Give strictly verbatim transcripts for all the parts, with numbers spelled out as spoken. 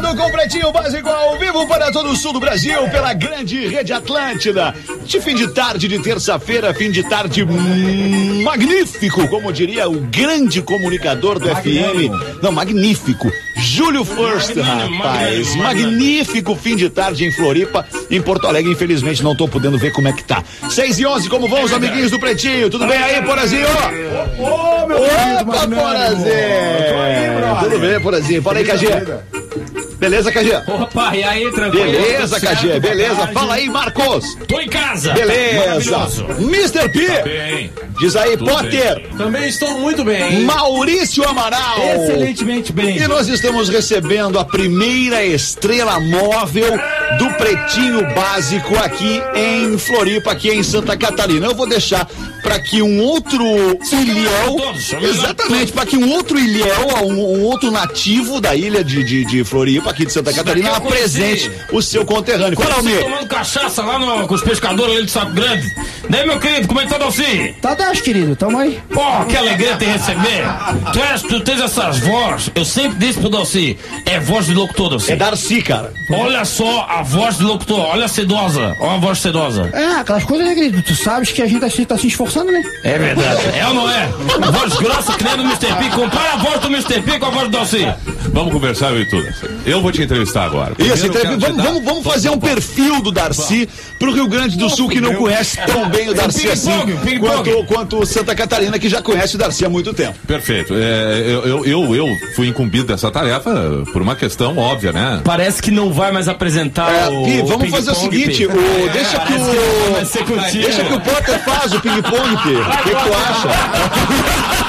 voltando com o Pretinho Básico ao vivo para todo o sul do Brasil, pela grande rede Atlântida. De fim de tarde de terça-feira, fim de tarde hum, magnífico, como diria o grande comunicador do F M. Não, magnífico. Júlio First, rapaz. Magnífico fim de tarde em Floripa. Em Porto Alegre, infelizmente, não tô podendo ver como é que tá. seis e onze, como vão os amiguinhos do Pretinho? Tudo bem aí, Porazinho? Ô, meu Opa, Porazinho! Tudo bem, Porazinho? Fala aí, K G. Beleza, K G? Opa, e aí, tranquilo? Beleza, K G, beleza. Fala aí, Marcos. Tô em casa. Beleza. mister P. Tá bem. Diz aí, Tudo Potter. Bem. Também estou muito bem. Maurício Amaral. Excelentemente bem. E nós estamos recebendo a primeira estrela móvel do Pretinho Básico aqui em Floripa, aqui em Santa Catarina. Eu vou deixar para que um outro ilhéu, exatamente, para que um outro ilhéu, um, um outro nativo da ilha de, de, de Floripa, aqui de Santa Catarina, apresente o seu conterrâneo. Fala, Almir. Tomando cachaça lá no, com os pescadores ali de Saco Grande. Daí, meu querido, como é que tá, Dalci? Tá, Dalci, querido, tamo aí. Pô, que alegria te receber. Tu, és, tu tens essas vozes, eu sempre disse pro Dalci, é voz de locutor, Dalci. É Darcy, cara. Olha só a voz de locutor, olha a sedosa, olha a voz sedosa. É, aquelas coisas, né, querido? Tu sabes que a gente tá se, tá se esforçando, né? É verdade. É ou não é? Voz grossa que nem do mister P. Compara a voz do mister P com a voz do Dalci. Vamos conversar, eu e tudo. Eu vou te entrevistar agora. Isso, entrev... vamos, vamos, vamos fazer um perfil do Darcy pro Rio Grande do Sul, que não conhece tão bem o Darcy assim quanto, quanto Santa Catarina, que já conhece o Darcy há muito tempo. Perfeito. É, eu, eu, eu fui incumbido dessa tarefa por uma questão óbvia, né? Parece que não vai mais apresentar é, o. Pi, vamos fazer o seguinte: o, é, deixa, que o, que deixa que o Potter faz o ping-pong, Pi. O que, que tu acha?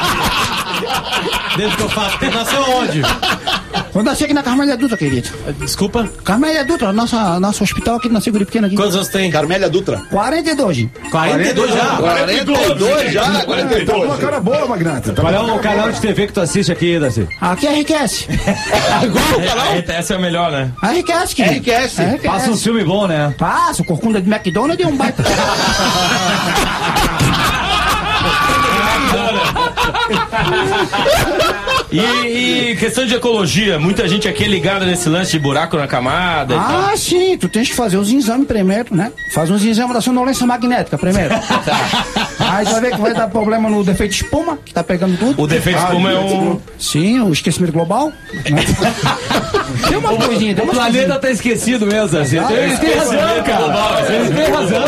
Desde que eu faço, tem nasceu onde? Eu nasci aqui na Carmélia Dutra, querido. Desculpa? Carmélia Dutra, nossa, nosso hospital aqui na Segura Pequena aqui. Quantos anos tem? Carmélia Dutra. quarenta e dois. quarenta e dois já? quarenta e dois já? quarenta e dois. Uma cara boa, Magnata. Qual é o canal de T V que tu assiste aqui, Darcy? Aqui é R Q S. Qual o canal? Essa é a melhor, né? A R Q S, querido. R Q S. R Q S. Passa um filme bom, né? Passa, o Corcunda de McDonald's e um baita. E, e questão de ecologia, muita gente aqui é ligada nesse lance de buraco na camada. Ah, sim, tu tens que fazer os exames primeiro, né? Faz uns exames da sonolência magnética primeiro. Aí tu vai ver que vai dar problema no defeito de espuma, que tá pegando tudo. O defeito de espuma é um. Sim, o esquecimento global. Né? Tem uma coisinha, tem O uma planeta coisinha. tá esquecido mesmo, Darcy. Ah, Eles têm razão, cara. Eles têm razão,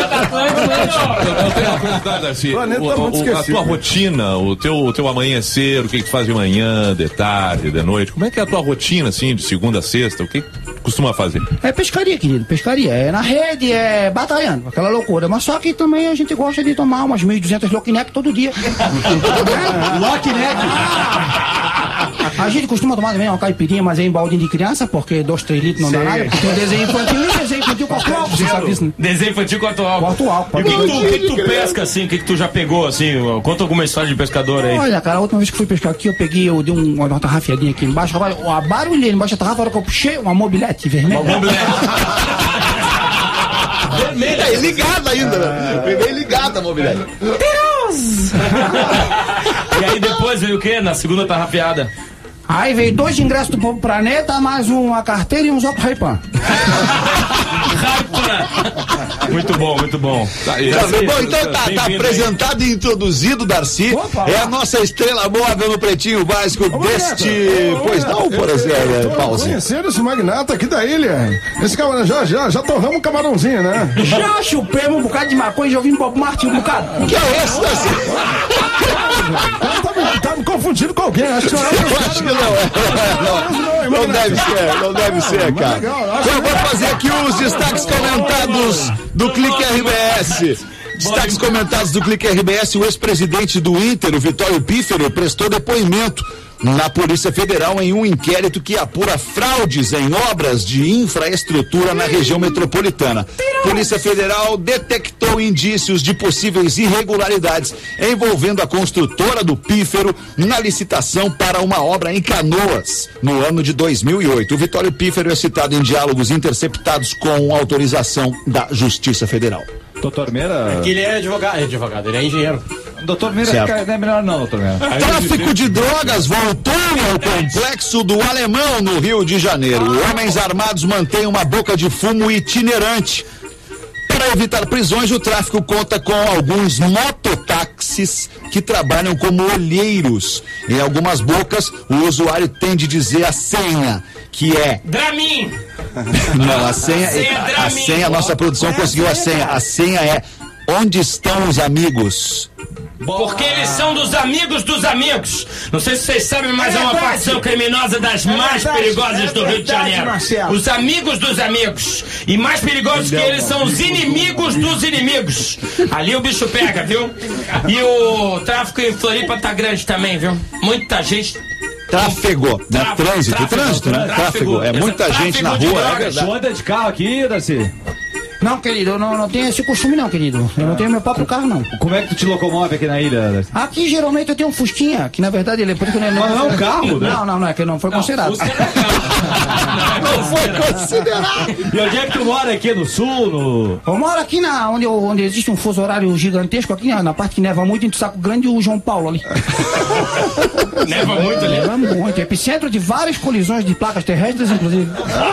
Eu tenho uma curiosidade, Darcy. Planeta O- tá muito o- a esquecido. tua rotina, o teu, o teu amanhecer, o que que tu faz de manhã, de tarde, de noite, como é que é a tua rotina, assim, de segunda a sexta? O que que tu costuma fazer? É pescaria, querido, pescaria. É na rede, é batalhando, aquela loucura. Mas só que também a gente gosta de tomar umas mil e duzentas Lockneck todo dia. Lockneck. A gente costuma tomar também uma caipirinha, mas é em baldinho de criança, porque dois, três litros não dá nada. Porque tem um desenho infantil e desenho infantil com atual, você sabe disso, né? Desenho infantil com atual. Com atual. E o que, que, tu, o que que tu pesca assim? O que, que tu já pegou assim? Conta alguma história de pescador aí. Olha, cara, a última vez que fui pescar aqui, eu peguei, eu dei um, uma tarrafiadinha aqui embaixo, rapaz, uma barulheira embaixo da tarrafa, a hora que eu puxei, uma mobilete vermelha. Uma mobilete. É ligada ainda, né? Bem ligada a mobilidade. E aí depois veio o quê? Na segunda tarrafiada. Aí veio dois ingressos do Povo Planeta, mais uma carteira e uns óculos Ray-Ban. Muito bom, muito bom. Tá, e- Tá bem, bom, então tá, tá Bem-vindo apresentado e introduzido, Darcy. Opa. É a nossa estrela móvel no Pretinho Básico deste. Pois não, por exemplo, Tô Pause. conhecendo esse magnata aqui da ilha. Esse camarão, já, já, já torramos um camarãozinho, né? Já chupemos um bocado de maconha e já ouvimos Bob Martin um bocado. Que é esse, Darcy? Tá me, tá me confundindo com alguém, acho que não é. Eu acho que não é. Não, não deve ser, não deve ser, cara. Então eu vou fazer aqui os destaques comentados do Clique R B S. Destaques comentados do Clique R B S, o ex-presidente do Inter, o Vitório Pífero, prestou depoimento na Polícia Federal em um inquérito que apura fraudes em obras de infraestrutura na região metropolitana. Polícia Federal detectou indícios de possíveis irregularidades envolvendo a construtora do Pífero na licitação para uma obra em Canoas, no ano de dois mil e oito. O Vitório Pífero é citado em diálogos interceptados com autorização da Justiça Federal. Doutor Meira. Que ele é advogado, é advogado, ele é engenheiro. Doutor Mira, Certo. não é melhor não, doutor Mira. Tráfico de drogas voltou ao complexo do Alemão, no Rio de Janeiro. Homens armados mantêm uma boca de fumo itinerante. Para evitar prisões, o tráfico conta com alguns mototáxis que trabalham como olheiros. Em algumas bocas, o usuário tem de dizer a senha, que é... Dramin! Não, a senha, senha é a Dramin. senha, a nossa produção conseguiu a senha. A senha é: onde estão os amigos? Porque eles são dos amigos dos amigos. Não sei se vocês sabem, mas é, uma facção criminosa das mais perigosas do Rio de Janeiro. Os amigos dos amigos. E mais perigosos que eles são os inimigos dos inimigos. Ali o bicho pega, viu? E o tráfico em Floripa tá grande também, viu? Muita gente. Tráfego, né? Tráfego, Trânsito, tráfego, trânsito, né? tráfego. Tráfego. É muita Tráfego gente na de rua, é drogas. verdade. Tu anda de carro aqui, Darcy? Não, querido, eu não, não tenho esse costume não, querido. Eu não tenho meu próprio carro, não. Como é que tu te locomove aqui na ilha, Darcy? Aqui, geralmente, eu tenho um Fusquinha, que na verdade ele é por isso que ele Mas não é um carro, né? Não, não, não, é que não foi considerado. Não foi considerado. E onde é que tu mora aqui? No sul, no... Eu moro aqui na, onde, eu- onde existe um fuso horário gigantesco, aqui na, na parte que neva muito, entre Saco Grande e o João Paulo ali. Neva muito ali. Neva muito. Epicentro de várias colisões de placas terrestres, inclusive.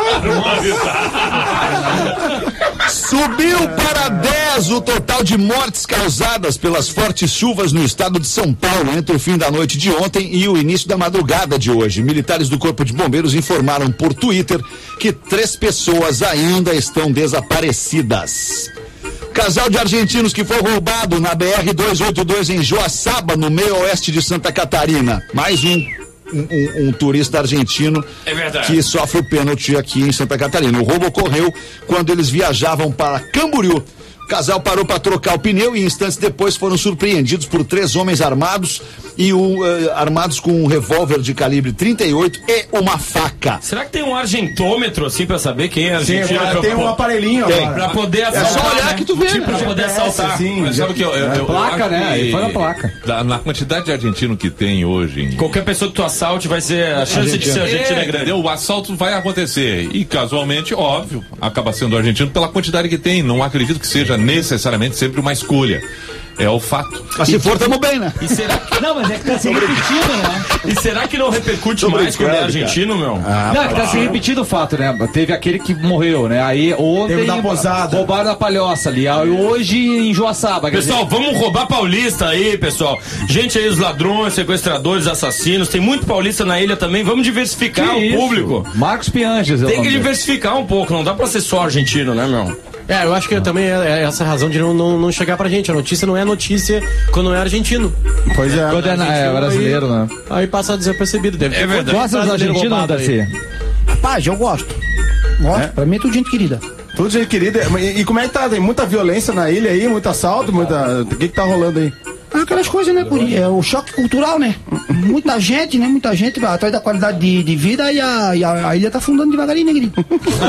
Subiu para dez o total de mortes causadas pelas fortes chuvas no estado de São Paulo entre o fim da noite de ontem e o início da madrugada de hoje. Militares do Corpo de Bombeiros informaram por Twitter que três pessoas ainda estão desaparecidas. Casal de argentinos que foi roubado na B R duzentos e oitenta e dois em Joaçaba, no meio oeste de Santa Catarina. Mais um, um, um turista argentino É verdade. que sofre o pênalti aqui em Santa Catarina. O roubo ocorreu quando eles viajavam para Camboriú. O casal parou para trocar o pneu e instantes depois foram surpreendidos por três homens armados e um, uh, armados com um revólver de calibre trinta e oito e uma faca. Será que tem um argentômetro assim pra saber quem é Sim, argentino? agora pra, tem um aparelhinho Tem. agora. pra poder É assaltar. só olhar né? que tu vê, Tipo, pra né? poder assaltar. Sim, Mas sabe o que eu, eu, eu, placa, eu né? acho Aí que foi na placa. da- na quantidade de argentino que tem hoje em... Qualquer pessoa que tu assalte vai ser. A chance de ser argentino é grande. entendeu? O assalto vai acontecer. E casualmente, óbvio, acaba sendo argentino pela quantidade que tem. Não acredito que seja necessariamente sempre uma escolha. É o fato. Mas se for, tamo bem, né? E será que, Não, mas é que tá se repetindo, né? e será que não repercute Tô mais quando é brincando, argentino, meu? Não, é que tá se repetindo o fato, né? Teve aquele que morreu, né? Aí ontem Teve da posada. roubaram a palhoça ali. Aí hoje em Joaçaba. quer Pessoal, vamos roubar paulista aí, pessoal. Gente aí, os ladrões, sequestradores, assassinos. Tem muito paulista na ilha também. Vamos diversificar Que o isso? público. Marcos Pianges. é o Tem que nome dele. diversificar um pouco. Não dá pra ser só argentino, né, meu? É, eu acho que também é, é essa razão de não, não, não chegar pra gente. A notícia não é notícia quando não é argentino. Pois é. Quando é, na- é brasileiro, né? Aí passa desapercebido. Deve É ter verdade. Gosta dos brasileiro argentinos, roubado aí. Darcy? Rapaz, eu gosto. Gosto. Pra mim é tudo gente querida. Tudo gente querida. E, e como é que tá? Tem muita violência na ilha aí, muito assalto, muita. O que que tá rolando aí? Aquelas coisas, né, Curi? É o choque cultural, né? Muita gente, né? Muita gente vai atrás da qualidade de, de vida e a, e a, a ilha tá afundando devagarinho, né, querido?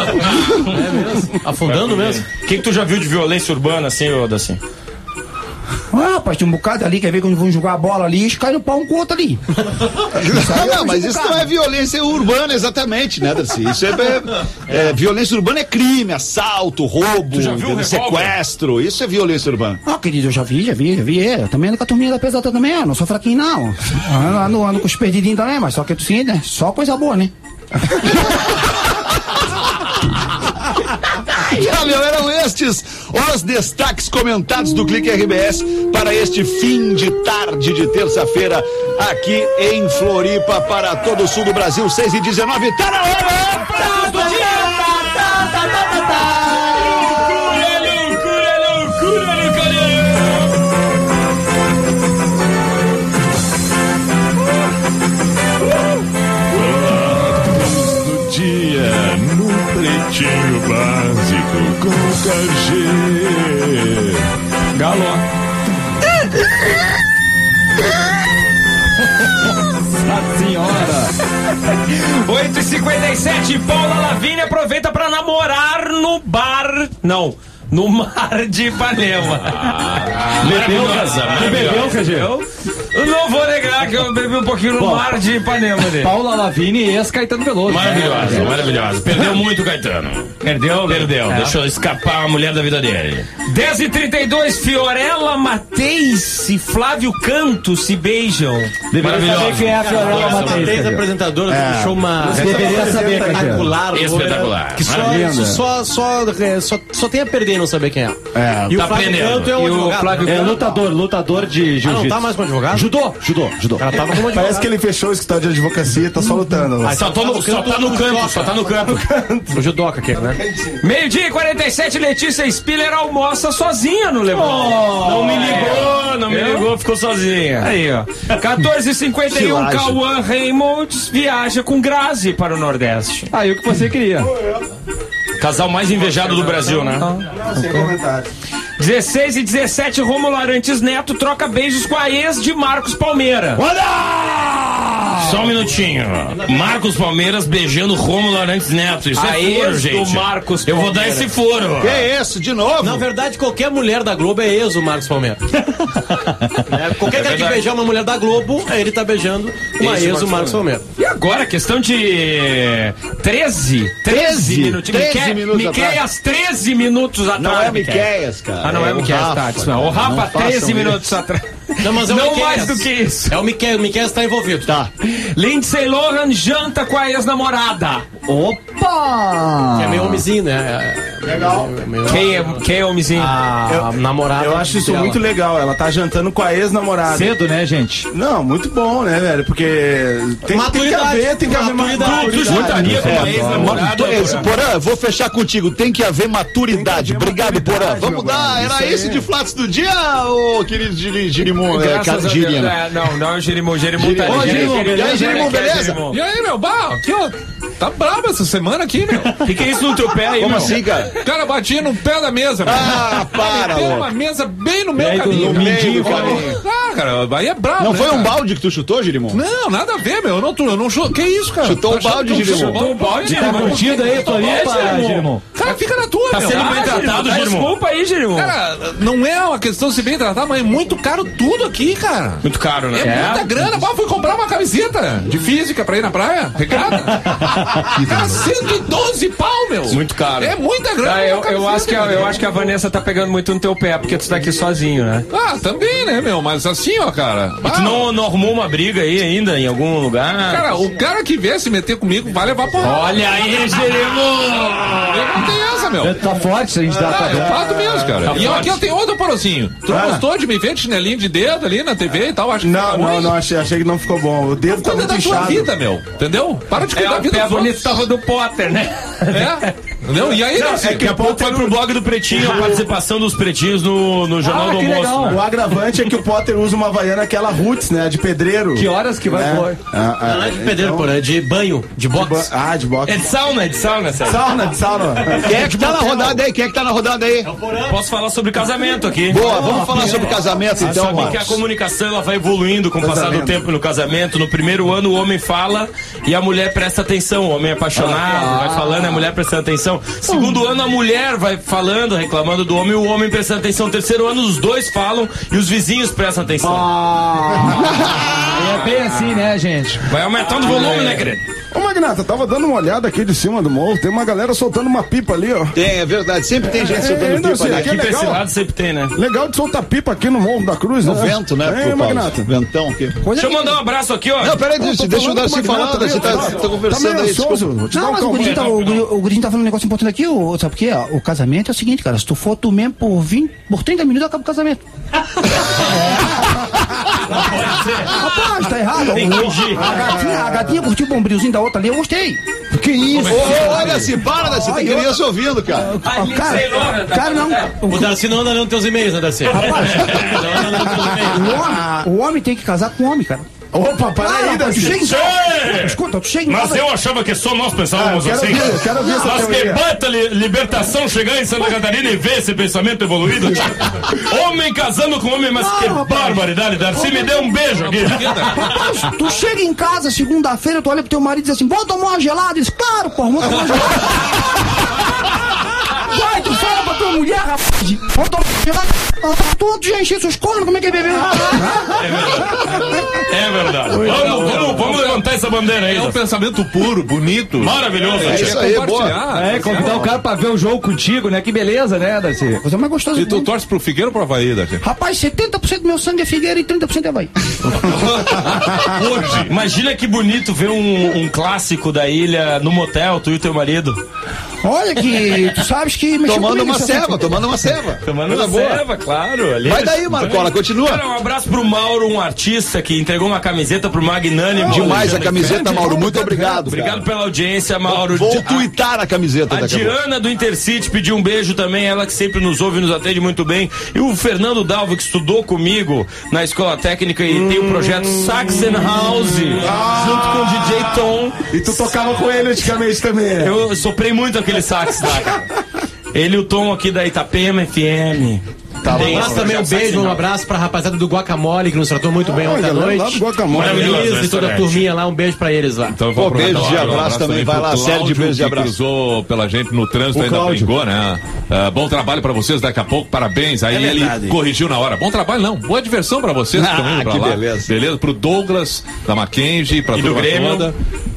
Afundando mesmo? O que, que tu já viu de violência urbana assim, ô Daci? Ah, rapaz, tem um bocado ali, quer ver quando vão jogar a bola ali, eles caem no pau um com o outro ali. Não, não, mas isso não é violência urbana exatamente, né, Darcy? Isso é, é- é- violência urbana é crime, assalto, roubo, já viu o sequestro. Isso é violência urbana. Ah, querido, eu já vi, já vi, já vi. É, eu também ando com a turminha da pesada também, ó. Não sou fraquinho, não. Ando, ando, ando com os perdidinhos também, mas só que é o seguinte, né? Só coisa boa, né? Ah, meu, eram estes os destaques comentados do Clique R B S para este fim de tarde de terça-feira aqui em Floripa para todo o sul do Brasil, seis e dezenove, tá na hora! Loucura, loucura, loucura, loucura. Do dia no Pretinho Básico com K G. Galo. Nossa senhora! oito e cinquenta e sete, Paula Lavigne aproveita pra namorar no bar. Não, no mar de Ipanema. Maravilhosa, Tu bebeu, maravilhosa. K G? Eu- Não vou negar que eu bebi um pouquinho no Bom, mar de Ipanema dele. Paula Lavigne e ex-Caetano Veloso. Maravilhosa, é. maravilhosa. Perdeu muito o Caetano. Perdeu? Perdeu. É. Deixou escapar a mulher da vida dele. dez e trinta e dois, Fiorella Mateis e Flávio Canto se beijam. Deveria saber quem é a Fiorella Mateis. Apresentadora é. do show uma... Deveria saber espetacular. Espetacular. Que só, só, só, só, só tem a perder não saber quem é. É. E tá o Flávio aprendendo. Canto é um advogado. Flávio é lutador, lutador de jiu-jitsu. Ah, não tá mais com advogado? Judô, judô, judô. Ela tava como Parece que ele fechou o escritório de advocacia e tá só lutando. Ah, só, tô no, só tá no canto, só tá no canto. O judoca aqui, né? Meio-dia e quarenta e sete, Letícia Spiller almoça sozinha no Leblon. Oh, não me ligou, não me ligou, ficou sozinha. Aí, ó. quatorze e cinquenta e um, Cauã Reynolds viaja com Grazi para o Nordeste. Aí o que você queria. Casal mais invejado do Brasil, né? Não, sem comentário. dezesseis e dezessete, Rômulo Arantes Neto troca beijos com a ex de Marcos Palmeira. Olha! Só um minutinho. Marcos Palmeiras beijando Rômulo Arantes Neto. Isso a é foro, gente. Do Marcos Eu vou dar esse foro. Que é isso? De novo? Na verdade, qualquer mulher da Globo é ex do Marcos Palmeira. é, qualquer é cara que beijar uma mulher da Globo, ele tá beijando uma ex do Marcos Palmeira. E agora, questão de treze, treze minutos. treze minutos Miqueias, treze minutos atrás. Não é Miqueias, cara. Ah, não é, é o Miqueias, tá. O Rafa, treze minutos atrás. Não, mas é o não Miqueias. mais do que isso. É o Miqueias, o Miqueias tá envolvido. Tá. Lindsay Lohan janta com a ex-namorada. Opa! Que é meio homenzinho, né? Legal. É meio... Quem, é, quem é homenzinho? A eu, namorada. Eu acho isso dela. muito legal. Ela tá jantando com a ex-namorada. Cedo, né, gente? Não, muito bom, né, velho? Porque tem, tem que haver, tem que haver maturidade. Tu juntaria com uma ex-namorada? Porã, vou fechar contigo. Tem que haver maturidade. Que haver Obrigado, maturidade, Porã. Vamos dar. Era esse de Flats do dia, ô querido Girimum? É, não, não é o Girimum. Girimum tá Ô, Girimum, e aí, Girimum, beleza? E aí, meu, bah, aqui, ó. Tá brabo essa semana aqui, meu. O que, que é isso no teu pé aí, Como meu? assim, cara? O cara batia no pé da mesa, meu. Ah, para, Tem louco. uma mesa bem no meu Aí, caminho. no mindinho, cara. Ah, cara, aí é brabo, Não né, foi um cara? balde que tu chutou, Girimum? Não, nada a ver, meu. Eu não, eu não chutou. Que isso, cara? Chutou Tá o balde, achando que eu Girimum. chutou o balde, Tá Girimum. curtindo aí, tô ali, Girimum. Cara, fica na tua, Tá meu. sendo Ah, bem tratado, Girimum. Desculpa aí, Girimum. Cara, não é uma questão de se bem tratar, mas é muito caro tudo aqui, cara. Muito caro, né? É, muita grana. Pá, fui comprar uma camiseta de física pra ir na praia. Regata. Cara, cento e doze pau, meu. Muito caro. É muita grana. Ah, eu, uma eu, acho que a, camiseta, eu acho que a Vanessa tá pegando muito no teu pé, porque tu tá aqui sozinho, né? Ah, também, né, meu? Mas assim, ó, cara. E tu não, não arrumou uma briga aí ainda, em algum lugar? Cara, o cara que vier se meter comigo vai levar porrada. Olha aí, Girimum! Não tem essa, meu. Tá forte, a gente dá Ah, pra é fato mesmo, cara. Tá e forte. aqui eu tenho outro porozinho. Tu não Ah. gostou de me ver de chinelinho de dedo ali na T V e tal? Acho que Não, fica não, ruim. não, achei, achei que não ficou bom. O dedo tá Cuida muito da tua inchado. vida, meu. Entendeu? Para de É, cuidar da o vida pé dos bonito outros. tava do Potter, né? É? Entendeu? E aí, Não, Darcy? é que a pouco foi pro blog do Pretinho, a participação dos pretinhos no, no Jornal Ah, do que Almoço. legal. Né? O agravante é que o Potter usa uma havaiana, aquela roots, né? De pedreiro. Que horas que vai É. pôr? Ah, ah, Não é de pedreiro, então- pô, é de banho, de boxe. Bo- Ah, de boxe. É de sauna, é de sauna, sério. Sauna, de sauna. Quem é que tá na rodada aí? Quem é que tá na rodada aí? Posso falar sobre casamento aqui. Boa, vamos falar sobre casamento então, Sabe que a Marcos. comunicação ela vai evoluindo com o passar do Casamento. tempo no casamento. No primeiro ano o homem fala e a mulher presta atenção. O homem é apaixonado, vai falando e a mulher prestando atenção. Segundo ano a mulher vai falando, reclamando do homem e o homem prestando atenção. Terceiro ano os dois falam e os vizinhos prestam atenção. É bem assim, né, gente? Vai aumentando o volume, né, querido? Ô, Magnata, tava dando uma olhada aqui de cima do morro. Tem uma galera soltando uma pipa ali, ó. Tem, é verdade. Sempre tem gente É, soltando ainda pipa assim, ali. aqui Aqui pra esse legal. lado sempre tem, né? Legal de soltar pipa aqui no Morro da Cruz, No né? vento, né? É, pro Paulo? Magnata. Ventão aqui. Deixa eu mandar um abraço aqui, ó. Não, peraí, Tô deixa, deixa o falando Darcy com o falar, Magnata Darcy ali, tá, ó. tá Tá conversando meio aí, ansioso. desculpa. Vou te dar Não, um mas o calmante. Gordinho, tá, o, Guri- o Gordinho tá falando um negócio importante aqui, ô, sabe o que? O casamento é o seguinte, cara, se tu for tu mesmo por vinte, por trinta minutos acaba o casamento. Rapaz, tá errado. Tem que fingir. A gatinha, a gatinha curtiu o bombrilzinho da outra ali, eu gostei. Que isso? Ô, ô, olha assim, para, Darcy, tem Ai, criança ouvindo, cara. Ah, cara, cara, não. O Darcy não anda lendo teus e-mails, né, Darcy? Rapaz, Não anda lendo teus e-mails. o homem, o homem tem que casar com o homem, cara. Opa, para aí, Ah, tu Darcy. chega em Sim! casa. Escuta, tu chega em Mas casa. eu achava que só nós pensávamos Ah, eu quero assim. ver, eu quero ver essa Mas que teoria. baita li libertação chegar em Santa Catarina e ver esse pensamento evoluído. Homem casando com homem, mas que rapaz. barbaridade. Darcy me deu um beijo aqui. Rapaz, tu chega em casa segunda-feira, tu olha pro teu marido e diz assim, vamos tomar uma gelada? Ele diz, claro, porra, vamos tomar uma gelada. Vai, tu fala pra tua mulher, rapaz. Todos já encheram seus cornos, como é que é beber? É verdade. Vamos, vamos, vamos levantar essa bandeira aí. É um pensamento puro, bonito. Maravilhoso. É isso aí, boa. É, convidar o cara pra ver o jogo contigo, né? Que beleza, né, Darcy? Coisa mais gostosa. E tu torce pro Figueira ou pro Havaí, Darcy? Rapaz, setenta por cento do meu sangue é Figueira e trinta por cento é Havaí. Hoje. Imagina que bonito ver um, um clássico da ilha no motel, tu e o teu marido. Olha que tu sabes que... mexeu Tomando comigo uma esse ceva, assunto. tomando uma ceva. Tomando Coisa uma boa. ceva, claro. Ali Vai daí, Marcola, continua. Cara, um abraço pro Mauro, um artista que entregou uma camiseta pro Magnânimo. Demais a Alexandre camiseta, Fernandes. Mauro. Muito obrigado. Obrigado cara. pela audiência, Mauro. Vou A- tuitar a camiseta A daqui a pouco. Diana do Intercity pediu um beijo também, ela que sempre nos ouve e nos atende muito bem. E o Fernando Dalva, que estudou comigo na escola técnica e tem o projeto Saxon House, junto com o D J Tom. E tu tocava com ele antigamente também, né? Eu soprei muito aquele sax lá, cara. Ele e o Tom aqui da Itapema F M. Tá Um bom. abraço também, um beijo, um abraço pra rapaziada do Guacamole, que nos tratou muito bem ontem à galera lá noite. do Guacamole. Maravilhoso, Elis e toda a restaurante. turminha lá, um beijo pra eles lá. Então, eu Pô, vou aproveitar beijo de lá, um abraço também, vai lá, pro série de Cláudio, beijos de que abraço. cruzou pela gente no trânsito, O ainda Cláudio. brincou, né? Ah, bom trabalho pra vocês daqui a pouco, parabéns. Aí ele verdade. corrigiu na hora. Bom trabalho não, boa diversão pra vocês que Ah, estão indo pra que lá. beleza. Beleza, pro Douglas, da Mackenzie, pra E do turma Grêmio. toda.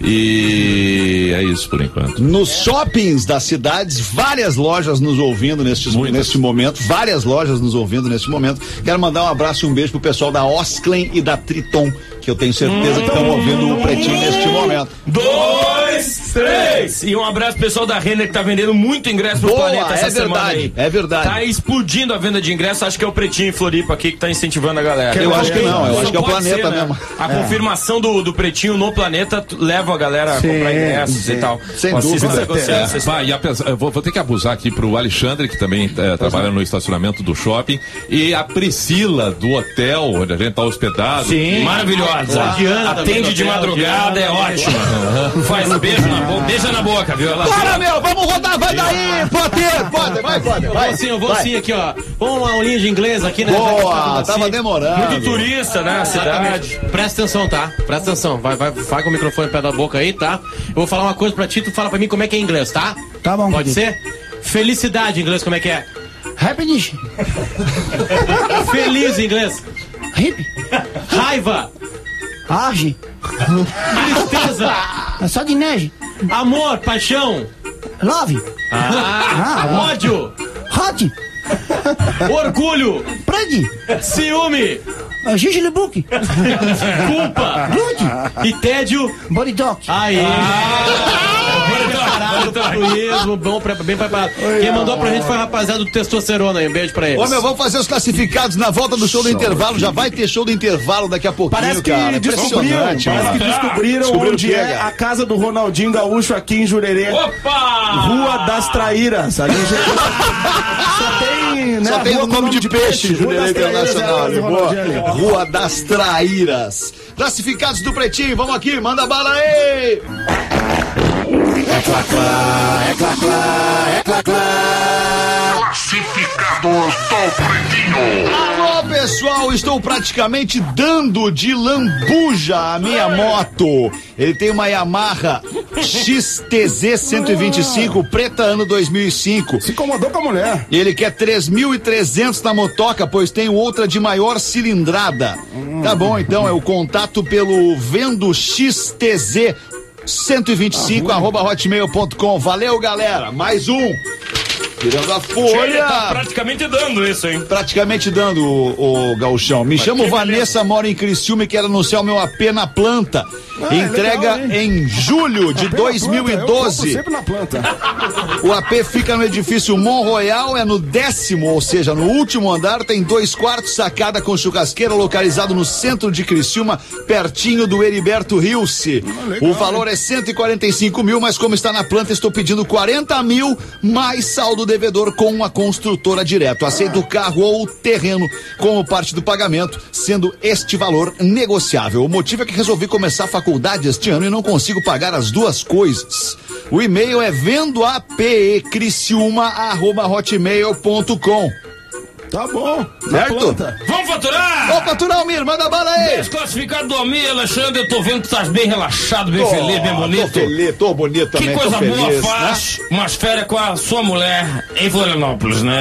E é isso por enquanto. Nos shoppings das cidades, várias lojas nos ouvindo neste, neste momento, várias lojas nos ouvindo neste momento. Quero mandar um abraço e um beijo pro pessoal da Osklen e da Triton, que eu tenho certeza que estão ouvindo o Pretinho neste momento. Dois, três! E um abraço pro pessoal da Renner que tá vendendo muito ingresso pro Boa, Planeta essa é semana verdade, aí. é verdade. Tá explodindo a venda de ingressos, acho que é o Pretinho em Floripa aqui que tá incentivando a galera. Eu acho que não, eu Só acho que é o pode Planeta ser, né? mesmo. A confirmação do, do Pretinho no Planeta t- leva a galera a comprar ingressos e tal. Sem Ó, dúvida. vocês- vocês- É, vocês- pá, e apesar- eu vou, vou ter que abusar aqui pro Alexandre, que também é, trabalha no estacionamento do shopping, e a Priscila, do hotel onde a gente tá hospedado. Sim, maravilhosa. A Diana também Atende do de hotel, madrugada, é Diana, ótima. Faz beijo na boca, beija na boca, viu? Ela Bora, meu, vamos rodar, vai daí, pode, pode, vai, pode, Eu vai. vou sim, eu vou vai. sim aqui, ó. Vamos uma aulinha de inglês aqui, né? Já que tá Boa, tudo tava assim. demorando. muito turista, né? A cidade. Exatamente. Presta atenção, tá? Presta atenção. Vai, vai, vai com o microfone perto da boca aí, tá? Eu vou falar uma coisa pra ti, tu fala pra mim como é que é em inglês, tá? Tá bom, Pode querido. ser? Felicidade em inglês, como é que é? Happiness. Feliz em inglês. Hip. Raiva. Arge. Tristeza. É só de neve. Amor, paixão. Love. Ah, ódio. Hot. Orgulho. Prede. Ciúme. Gigi Book. Culpa. Good. E tédio. Body Doc. Aí. Preparado, turismo, bom, pre- bem preparado. Quem mandou pra gente foi a rapaziada do Testosterona aí. Um beijo pra eles. Ô, meu, vamos fazer os classificados na volta do show do intervalo. Já vai ter show do intervalo daqui a pouquinho, Parece que cara. descobriram, Impressionante, parece mano. que descobriram Descobriram onde o que, é cara? a casa do Ronaldinho Gaúcho aqui em Jurerê. Opa! Rua das Traíras. Ali em Jurerê. Só tem, né? Só tem rua o com nome de peixe, Rua Jurerê das Traíras, Internacional. é a ali, do boa. Ronaldinho ali. Rua das Traíras. Classificados do Pretinho, vamos aqui, manda bala aí! Classificados do Pretinho. Alô, pessoal, estou praticamente dando de lambuja a minha moto. Ele tem uma Yamaha X T Z cento e vinte e cinco, preta ano dois mil e cinco. Se incomodou com a mulher. E ele quer três mil e trezentos na motoca, pois tem outra de maior cilindrada. Tá bom, então, é o contato pelo Vendo X T Z cento e vinte e cinco, arroba hotmail ponto com. Valeu, galera. Mais um. Tirando a Ele tá folha. praticamente dando isso, hein? Praticamente dando o, o gauchão. Me chamo que Vanessa, moro em Criciúma e quero anunciar o meu A P na planta. Ah, é Entrega legal, hein? em julho de Pela dois mil e planta, eu compro doze. sempre na planta. O A P fica no edifício Mont Royal, é no décimo, ou seja, no último andar, tem dois quartos, sacada com churrasqueira, localizado no centro de Criciúma, pertinho do Heriberto Rilse. O valor é cento e quarenta e cinco mil, mas como está na planta, estou pedindo quarenta mil, mais saldo devedor com a construtora direto. Aceito o carro ou o terreno como parte do pagamento, sendo este valor negociável. O motivo é que resolvi começar a faculdade este ano e não consigo pagar as duas coisas. O e-mail é vendoapecriciúma arroba hotmail ponto com. Tá bom. Na Certo? planta. Vamos faturar! Ô, Faturar, Almir, manda bala aí! Desclassificado do Almir, Alexandre, eu tô vendo que tu estás bem relaxado, bem Tô, feliz, bem Tô bonito. feliz, tô bonito Que também, coisa tô boa feliz, faz umas férias com a sua mulher em Florianópolis, né?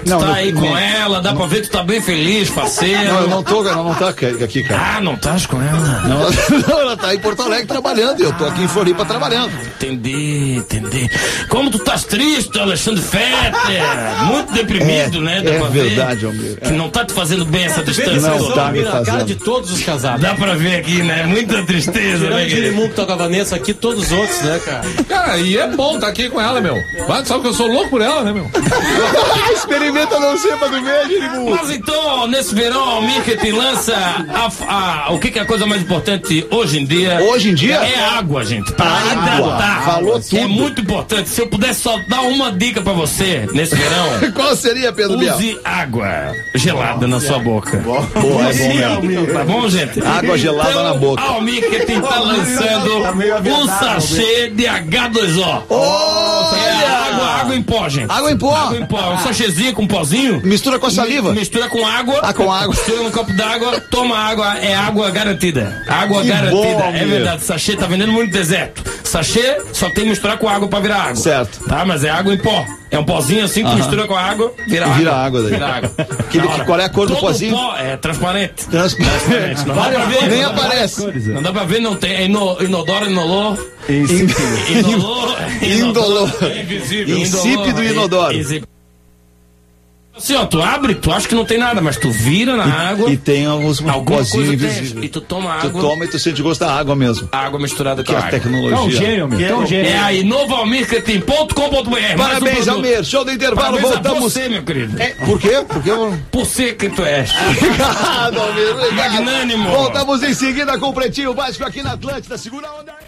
Tu Não, tá não, aí não, com não. ela, dá pra ver que tu tá bem feliz, parceiro. Não, eu não tô, ela não tá aqui, cara. Ah, não estás com ela? Não, não, ela tá em Porto Alegre trabalhando e eu tô aqui em Floripa trabalhando. Entendi, entendi. Como tu estás triste, Alexandre Fetter? Muito deprimido, É, né? Dá é pra verdade, ver Almir. que não tá te fazendo bem essa distância. Não, toda. tá me Na cara fazendo. de todos os casados. Dá pra ver aqui, né? Muita tristeza, Tirando né, o querido? Girimundo que toca a Vanessa aqui, todos os outros, né, cara? Cara, e é bom estar aqui com ela, meu. Mas sabe que eu sou louco por ela, né, meu? Experimenta não ser pra do ver, Jirimu. Mas então, nesse verão, a Almir que te lança a, a- o que, que é a coisa mais importante hoje em dia? Hoje em dia? É água, gente. Pra Água. hidratar. Falou É tudo. muito importante. Se eu pudesse só dar uma dica pra você nesse verão, Qual seria, Pedro Bial? use água gelada na sua boca. Boa, é bom mesmo. Tá bom, gente? Água gelada Então, na boca. A Almir que tem tá lançando Tá meio um aviadado, sachê de H dois O. É água, água em pó, gente. Água em pó. Água em pó. Um sachêzinho com pozinho. Mistura com a saliva. Mi- Mistura com água. Ah, com água. Mistura num copo d'água, toma água, é água garantida. Água Que garantida. bom, é amigo. verdade, sachê tá vendendo muito deserto. Sachê só tem que misturar com água pra virar água. Certo. Tá, mas é água em pó. É um pozinho assim que mistura com a água, vira água. Vira água daí. Vira água. Aquele Da hora. que- qual é a cor do Todo pozinho? Pó é transparente. Transparente. Não dá pra ver. Nem não dá pra- aparece. Não dá pra ver, não tem. É ino, inodoro, inolor. Indolor. Indolor. É invisível. Insípido e inodoro. É invisível. Assim, ó, tu abre, tu acha que não tem nada, mas tu vira na água. E tem alguns um alguma pozinho coisa tem, invisível. e tu toma Tu água. toma e tu sente gosto da água mesmo. Água misturada Que com é a água. tecnologia. É um gênio, meu. É um gênio. É a inovalmarketing ponto com ponto b r. Parabéns, Almir. Show do intervalo. Parabéns a Voltamos. você, meu querido. É, por quê? Porque eu... Por ser que tu és. Obrigado, Almir. Obrigado. Magnânimo. Voltamos em seguida com o Pretinho Básico aqui na Atlântida. Segura a onda aí.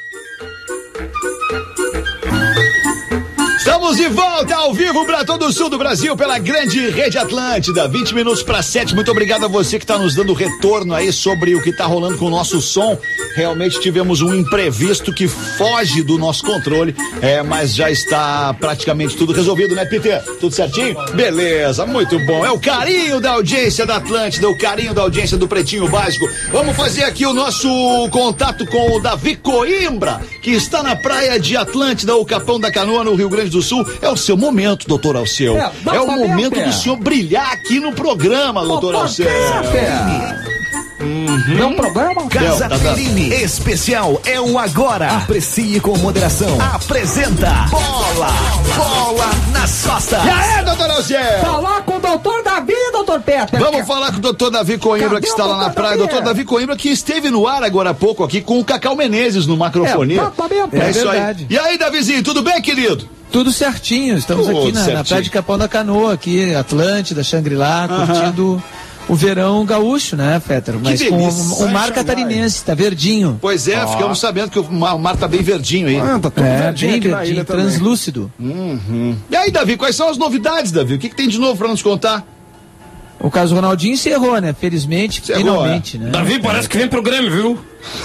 Estamos de volta ao vivo para todo o sul do Brasil pela grande rede Atlântida. vinte minutos para sete. Muito obrigado a você que está nos dando retorno aí sobre o que está rolando com o nosso som. Realmente tivemos um imprevisto que foge do nosso controle, é, mas já está praticamente tudo resolvido, né, Peter? Tudo certinho? Beleza, muito bom. É o carinho da audiência da Atlântida, o carinho da audiência do Pretinho Básico. Vamos fazer aqui o nosso contato com o Davi Coimbra, que está na praia de Atlântida, o Capão da Canoa, no Rio Grande do Sul. É o seu momento, doutor Alceu. É, dá É o pra momento ver, do Pé. senhor brilhar aqui no programa, doutor Alceu. Não problema? Casa Não, tá Perini. Especial é o agora. Aprecie com moderação. Apresenta Bola. Bola nas costas. E aí, doutor Alceu? Falar com o doutor Davi, doutor Peter. Vamos falar com o doutor Davi Coimbra, Cadê que está o lá na doutor praia. Davi? Doutor Davi Coimbra, que esteve no ar agora há pouco aqui com o Cacau Menezes no Macrofonia. É, exatamente, é é isso aí. verdade. E aí, Davizinho, tudo bem, querido? Tudo certinho, estamos Tudo aqui na, na certinho. praia de Capão da Canoa, aqui, Atlântida, Xangri-Lá, curtindo o verão gaúcho, né, Fetter? Mas com delícia. o, o mar catarinense, tá verdinho. Pois é, ficamos sabendo que o mar, o mar tá bem verdinho aí. Ah, tá tudo É, verdinho bem aqui na verdinho, ilha também. translúcido. E aí, Davi, quais são as novidades, Davi? O que, que tem de novo pra nos contar? O caso Ronaldinho encerrou, né? Felizmente, Encerrou, finalmente, né? Davi parece que vem pro Grêmio, viu?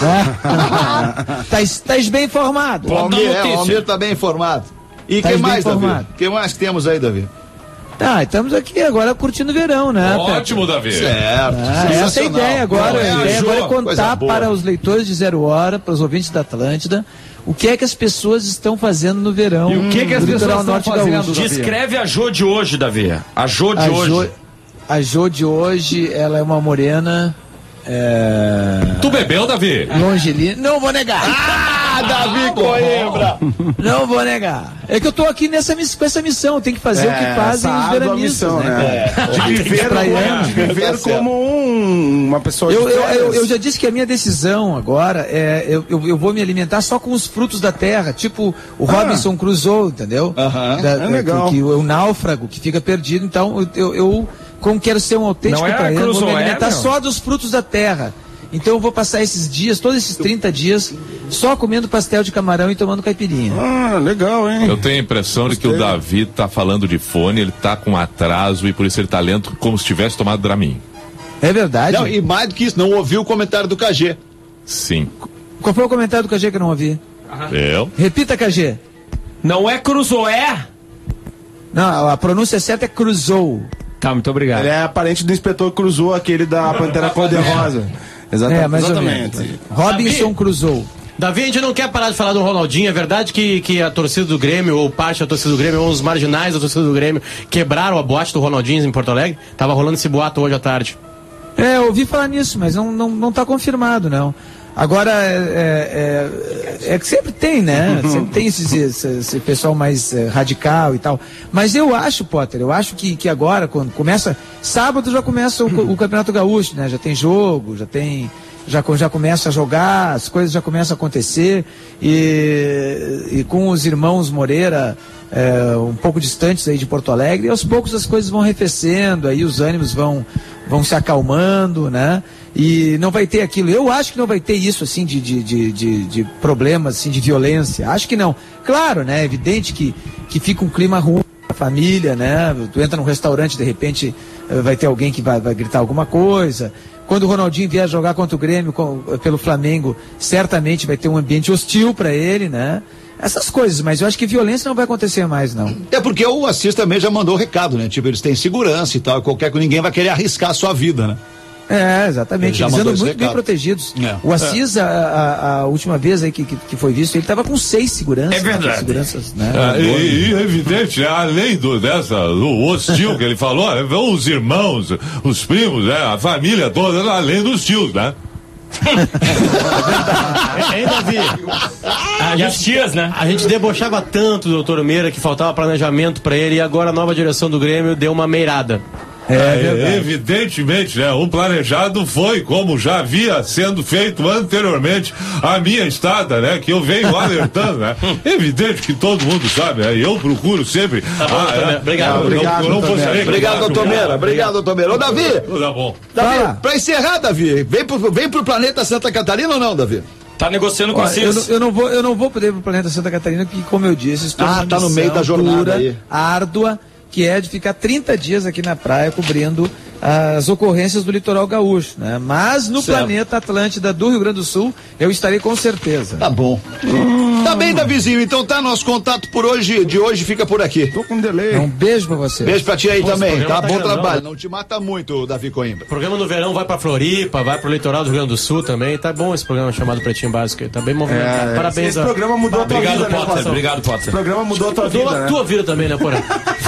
tá, tá bem informado. O Pode dar Almir, é, notícia. o Almir tá bem informado. E Tá que bem mais, Davi? informado. O que mais que temos aí, Davi? Tá, estamos aqui agora curtindo o verão, né? Fetter? Ótimo, Davi. Certo. Ah, essa é a sensacional. ideia agora. Não, é, a ideia ajou, agora é coisa contar boa. para os leitores de Zero Hora, para os ouvintes da Atlântida, o que é que as pessoas estão fazendo no verão. E o que que as no litoral pessoas estão norte fazendo, gaúcho. Davi? Descreve a Jô de hoje, Davi. A Jô de A hoje. Jo, a Jo de hoje, ela é uma morena. É... Tu bebeu, Davi? Longilina. Não vou negar. Ah, Davi Coimbra! Não vou negar. É que eu tô aqui nessa, miss- com essa missão. Tem que fazer o que É, fazem essa os árdua veranistas, missão, né? né? cara? De viver, praiano. de viver Tá certo. como um- uma pessoa Eu, de eu, eu, férias. eu já disse que a minha decisão agora é eu, eu, eu vou me alimentar só com os frutos da terra, tipo o Robinson Crusoe, entendeu? Aham. Da- É da- legal. Que, que o, o náufrago que fica perdido. Então eu, eu, eu, como quero ser um autêntico Não é praiano, vou me Crusoe, alimentar meu? só dos frutos da terra. Então eu vou passar esses dias, todos esses trinta dias, só comendo pastel de camarão e tomando caipirinha. Ah, legal, hein? Eu tenho a impressão de que o Davi tá falando de fone, ele tá com atraso e por isso ele tá lento como se tivesse tomado Dramin. É verdade? Não, e mais do que isso, não ouviu o comentário do K G. Sim. Qual foi o comentário do K G que eu não ouvi? Eu? Repita, K G. Não é Cruzoé? Não, a pronúncia certa é Crusoe. Tá, muito obrigado. Ele é parente do inspetor Crusoe, aquele da Pantera Cor-de-Rosa. Exatamente. É, mais ou Exatamente. menos. Robinson Crusoe. Davi, a gente não quer parar de falar do Ronaldinho. É verdade que, que a torcida do Grêmio, ou parte da torcida do Grêmio, ou os marginais da torcida do Grêmio, quebraram a boate do Ronaldinho em Porto Alegre? Tava rolando esse boato hoje à tarde. É, eu ouvi falar nisso, mas não, não, não tá confirmado, não. Agora, é, é, é que sempre tem, né? Sempre tem esse, esse, esse pessoal mais é, radical e tal. Mas eu acho, Potter, eu acho que, que agora, quando começa... Sábado já começa o, o Campeonato Gaúcho, né? Já tem jogo, já tem... Já, já começa a jogar, as coisas já começam a acontecer. E, e com os irmãos Moreira... É, um pouco distantes aí de Porto Alegre, e aos poucos as coisas vão arrefecendo, aí os ânimos vão, vão se acalmando, né? E não vai ter aquilo. Eu acho que não vai ter isso, assim, de, de, de, de, de problemas, assim, de violência. Acho que não. Claro, né? É evidente que, que fica um clima ruim na família, né? Tu entra num restaurante, de repente vai ter alguém que vai, vai gritar alguma coisa. Quando o Ronaldinho vier jogar contra o Grêmio, com, pelo Flamengo, certamente vai ter um ambiente hostil para ele, né? Essas coisas, mas eu acho que violência não vai acontecer mais, não. É porque o Assis também já mandou o recado, né? Tipo, eles têm segurança e tal, qualquer que ninguém vai querer arriscar a sua vida, né? É, exatamente, eles andam muito bem protegidos. É. O Assis, é. a, a última vez aí que, que, que foi visto, ele estava com seis seguranças. É verdade. Seguranças, né? É, e, e evidente, além do, dessa, do hostil que ele falou, os irmãos, os primos, né? A família toda, além dos tios, né? Hein, Davi? A E as tias, né? A gente debochava tanto do doutor Meira que faltava planejamento pra ele, e agora a nova direção do Grêmio deu uma meirada. É, é evidentemente, né? O planejado foi, como já havia sendo feito anteriormente, a minha estada, né? Que eu venho alertando, né? Evidente que todo mundo sabe, né? Eu procuro sempre. Tá bom, ah, é, obrigado. Não, Obrigado, não, não doutor fosse Obrigado, doutor Meira. Obrigado, doutor Meira. Ô, Davi! Tá bom. Davi, pra encerrar, Davi, vem pro, vem pro planeta Santa Catarina ou não, Davi? Tá negociando com Ó, a eu, Cis. não- eu não vou, eu não vou poder ir pro planeta Santa Catarina, porque, como eu disse, estou Ah, numa tá no missão meio da jornada dura, aí. árdua, que é de ficar trinta dias aqui na praia cobrindo as ocorrências do litoral gaúcho, né? Mas no Certo. planeta Atlântida do Rio Grande do Sul, eu estarei com certeza. Tá bom. Tá bem, Davizinho. Então tá, nosso contato por hoje, de hoje fica por aqui. Tô com delay. Um beijo pra você. Beijo pra ti aí Pô, esse também, programa tá? tá Bom grandão, trabalho. né? Não te mata muito, Davi Coimbra. O programa no verão vai pra Floripa, vai pro litoral do Rio Grande do Sul também. Tá bom esse programa chamado Pretinho Básico aí. Tá bem movimentado. É, Parabéns. esse a- programa mudou a tua Obrigado, vida, né, Potter. Faustão? Obrigado, Esse Potter. programa mudou a tua Mudou vida, a né? tua vida também, né, Porã?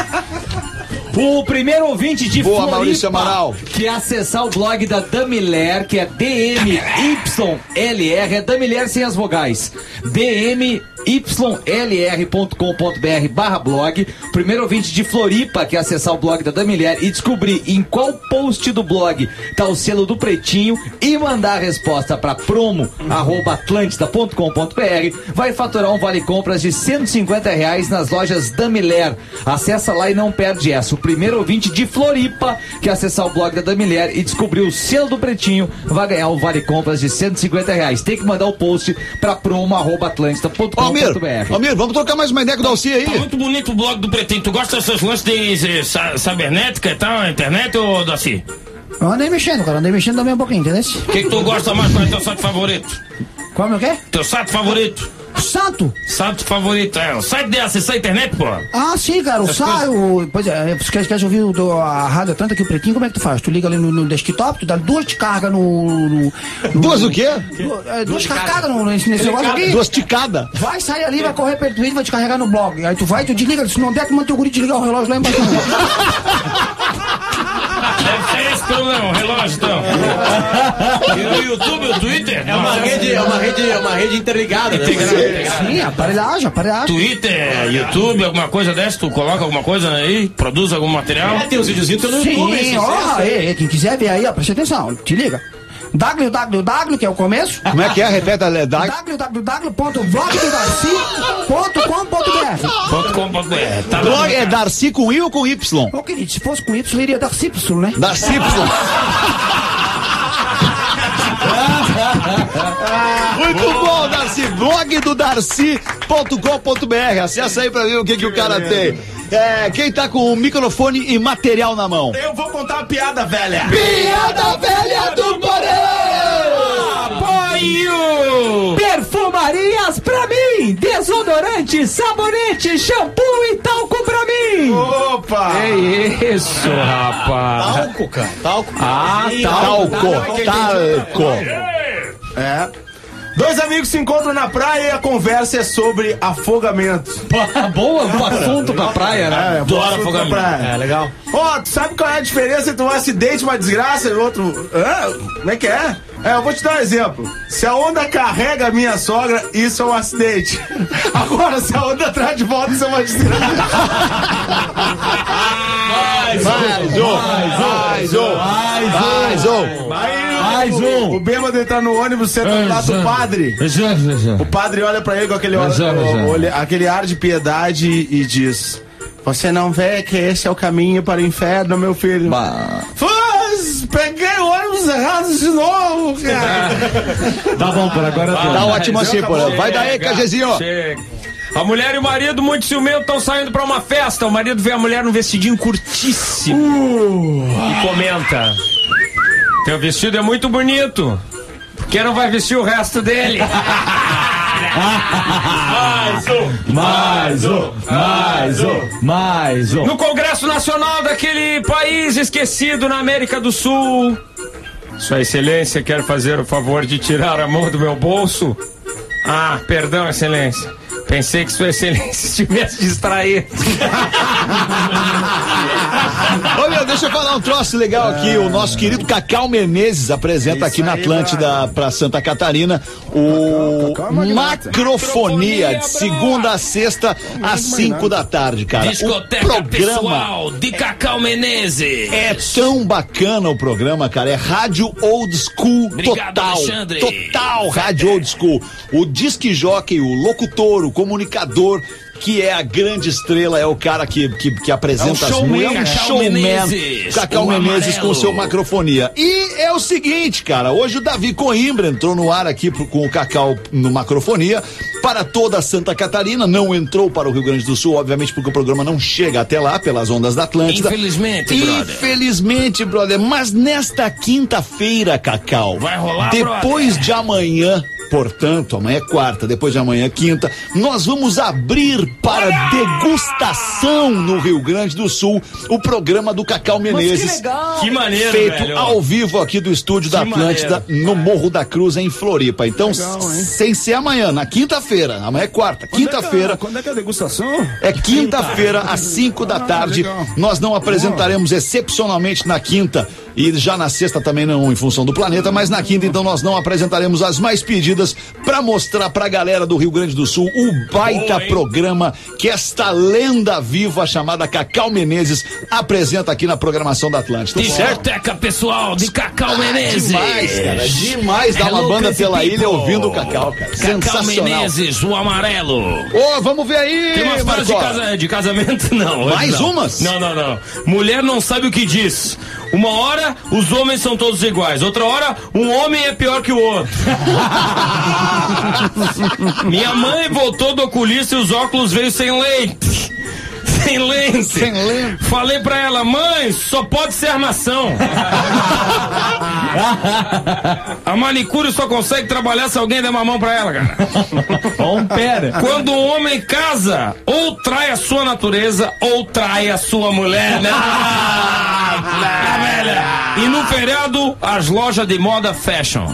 O primeiro ouvinte de Boa, Floripa Maurício Amaral. que acessar o blog da Damiler, que é D M Y L R, é Damiler sem as vogais. D M Y L R ponto com ponto B R barra blog. Primeiro ouvinte de Floripa que acessar o blog da Damiler e descobrir em qual post do blog tá o selo do Pretinho e mandar a resposta para promo arroba atlântida ponto com ponto B R vai faturar um vale compras de cento e cinquenta reais nas lojas Damiler. Acessa lá e não perde essa. O primeiro ouvinte de Floripa que acessar o blog da Damiler e descobrir o selo do Pretinho vai ganhar um vale compras de cento e cinquenta reais. Tem que mandar o post para promo arroba atlântida ponto com Almir, ponto B R. Almir, vamos trocar mais uma ideia com o Dalci aí. Tá muito bonito o blog do Pretinho. Tu gosta dessas lances de eh, sa- cibernética e tal, internet, ô Daci? Eu andei mexendo, cara, andei mexendo também um pouquinho, entendeu? O que, que tu gosta mais? Qual é teu site favorito? Qual é o quê? Teu site favorito? Santo! Site favorito, é. O site de acessar a internet, pô. Ah, sim, cara, o saio. Pois é, você quer, quer ouvir o do- a rádio tanto aqui o Pretinho, como é que tu faz? Tu liga ali no, no desktop, tu dá duas descargas no, no, no. Duas o quê? Du- é, duas carcadas no, nesse nesse negócio aqui. Duas ticadas. Vai sair ali, vai correr pelo Twitter, vai descarregar no blog. Aí tu vai, tu desliga, se não der, tu manda teu guri desligar o relógio lá embaixo. Deve ser esse problema, o relógio, então. E o YouTube, o Twitter? É uma rede, é uma rede, é uma rede interligada, né? Sim, aparelhagem, aparelhagem. Twitter, YouTube, alguma coisa dessa, tu coloca alguma coisa aí, produz algum material? É, tem uns videozinhos que eu não YouTube. Sim, ó, aí, aí, quem quiser ver aí, ó, presta atenção, te liga. www, que é o começo. Como é que é? Repeta, é Dag. www ponto blog do darcy ponto com ponto b r. Ponto com ponto B R. Tá Blog bom. é Darcy com I ou com Y? Ô, querido, se fosse com Y, iria Darcy, né? Darcy Y. Muito bom, Darcy. Blog do Darcy ponto com ponto B R. Acessa aí pra ver o que, que o cara tem. É, quem tá com o microfone e material na mão? Eu vou contar uma piada, velha. Piada velha do Porão! Apoio! Perfumarias pra mim! Desodorante, sabonete, shampoo e talco pra mim! Opa! É isso, rapaz! Talco, cara. Talco. Ah, Talco, talco. talco. É. Dois amigos se encontram na praia e a conversa é sobre afogamento. Boa, um assunto pra praia, né? É, Adoro afogamento. É, legal. Ó, tu sabe qual é a diferença entre um acidente e uma desgraça e outro... Hã? Como é que é? É, eu vou te dar um exemplo. Se a onda carrega a minha sogra, isso é um acidente. Agora, se a onda traz de volta, isso é uma desgraça. Mais um, mais um, mais um, mais um. Mais um. O bêbado entra no ônibus, senta do lado do padre. O padre olha pra ele com aquele, olha, aquele ar de piedade e diz: você não vê que esse é o caminho para o inferno, meu filho? Faz, peguei o ônibus errado de novo, cara. Tá bom, por agora tá ótimo assim, pô. Vai daí, Cajezinho. Chega. A mulher e o marido, muito ciumento, estão saindo pra uma festa. O marido vê a mulher num vestidinho curtíssimo uh. e comenta: teu vestido é muito bonito, por que não vai vestir o resto dele? Mais um, mais um, mais um, mais um. No Congresso Nacional daquele país esquecido na América do Sul, Sua Excelência quer fazer o favor de tirar a mão do meu bolso? Ah, perdão, Excelência. Pensei que Sua Excelência estivesse distraído. Ô, meu, deixa eu falar um troço legal aqui. O nosso querido Cacau Menezes apresenta aqui na Atlântida pra Santa Catarina o Macrofonia, de segunda a sexta às cinco da tarde, cara. Discoteca o programa pessoal de Cacau Menezes. É tão bacana o programa, cara. É rádio old school. Obrigado, total. Alexandre. Total rádio old school. O disque jockey, o locutor, o comunicador, que é a grande estrela, é o cara que, que, que apresenta é um showman, as músicas. Cacau Menezes. Cacau Menezes com seu Macrofonia. E é o seguinte, cara, hoje o Davi Coimbra entrou no ar aqui pro, com o Cacau no Macrofonia para toda Santa Catarina, não entrou para o Rio Grande do Sul, obviamente porque o programa não chega até lá pelas ondas da Atlântida. Infelizmente, brother. Infelizmente, brother. Mas nesta quinta-feira, Cacau, vai rolar, depois brother. de amanhã, portanto, amanhã é quarta, depois de amanhã é quinta, nós vamos abrir para Olha! degustação no Rio Grande do Sul o programa do Cacau Menezes. Mas que legal! Que maneiro, feito velho. ao vivo aqui do estúdio que da Atlântida, maneiro. no Morro da Cruz, em Floripa. Então, legal, sem ser amanhã, na quinta-feira, amanhã é quarta, quinta-feira. Quando é que é a degustação? É quinta-feira, às cinco da tarde. Ah, nós não apresentaremos excepcionalmente na quinta e já na sexta também não, em função do planeta, mas na quinta, então, nós não apresentaremos as mais pedidas para mostrar pra galera do Rio Grande do Sul o baita Boa, programa que esta lenda viva chamada Cacau Menezes apresenta aqui na programação da Atlântida. Discoteca pessoal de Cacau Menezes. Demais, cara. Demais dar uma banda pela people. ilha ouvindo o Cacau, cara. Cacau Sensacional. Menezes, o amarelo. Ô, oh, vamos ver aí, Tem umas frases de, casa, de casamento? Não. Mais não. umas? Não, não, não. Mulher não sabe o que diz. Uma hora, os homens são todos iguais. Outra hora, um homem é pior que o outro. Minha mãe voltou do oculista e os óculos veio sem lente. Sem lente. Sem lente. Falei pra ela, mãe, só pode ser armação. A manicure só consegue trabalhar se alguém der uma mão pra ela, cara. Bom, pera. Quando um homem casa, ou trai a sua natureza, ou trai a sua mulher, né? Ah, velha. E no feriado, as lojas de moda fashion.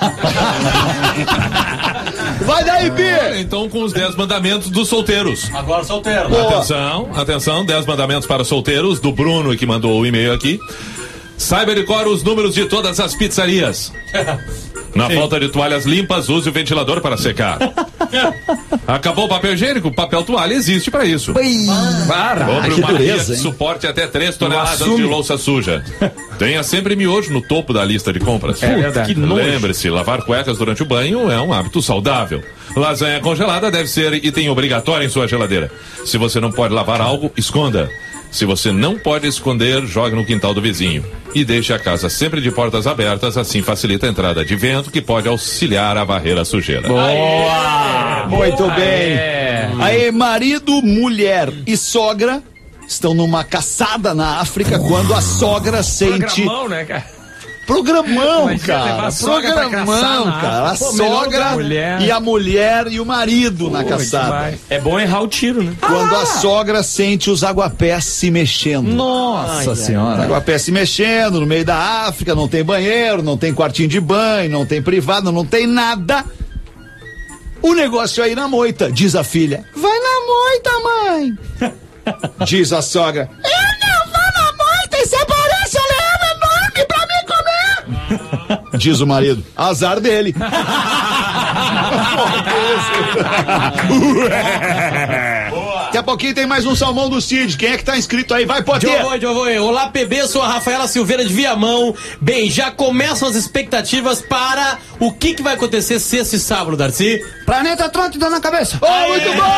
Vai daí, Bi! Então, com os dez mandamentos dos solteiros. Agora solteiro. Atenção, atenção, dez mandamentos para solteiros, do Bruno, que mandou o e-mail aqui. Saiba de cor os números de todas as pizzarias. Na Sim. falta de toalhas limpas, use o ventilador para secar. Acabou o papel higiênico? Papel toalha existe para isso. Para. Compre uma pia que suporte até três toneladas de louça suja. Tenha sempre miojo no topo da lista de compras. É verdade. Lembre-se, lavar cuecas durante o banho é um hábito saudável. Lasanha congelada deve ser item obrigatório em sua geladeira. Se você não pode lavar algo, esconda. Se você não pode esconder, jogue no quintal do vizinho. E deixe a casa sempre de portas abertas, assim facilita a entrada de vento que pode auxiliar a varrer a sujeira. Boa! Muito bem. Aí, marido, mulher e sogra estão numa caçada na África quando a sogra sente... Programão, né, cara? Programão, Imagina cara. Programão, cara. A Pô, sogra mulher. e a mulher e o marido Pô, na caçada. É bom errar o tiro, né? Quando ah! a sogra sente os aguapés se mexendo. Nossa ai, senhora. Os aguapés se mexendo no meio da África, não tem banheiro, não tem quartinho de banho, não tem privado, não tem nada. O negócio é ir na moita, diz a filha. Vai na moita, mãe. Diz a sogra. Eu não vou na moita e se aparece um leão enorme pra me comer. Diz o marido. Azar dele. Daqui a pouquinho tem mais um salmão do Cid. Quem é que tá inscrito aí? Vai, pode ir. Eu vou, eu vou. Olá, P B, sou a Rafaela Silveira de Viamão. Bem, já começam as expectativas para o que, que vai acontecer sexta e sábado, Darcy. Planeta Atlântida na cabeça. Oh, muito bom!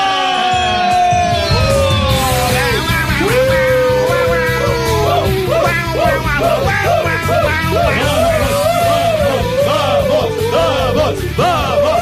Vamos, vamos,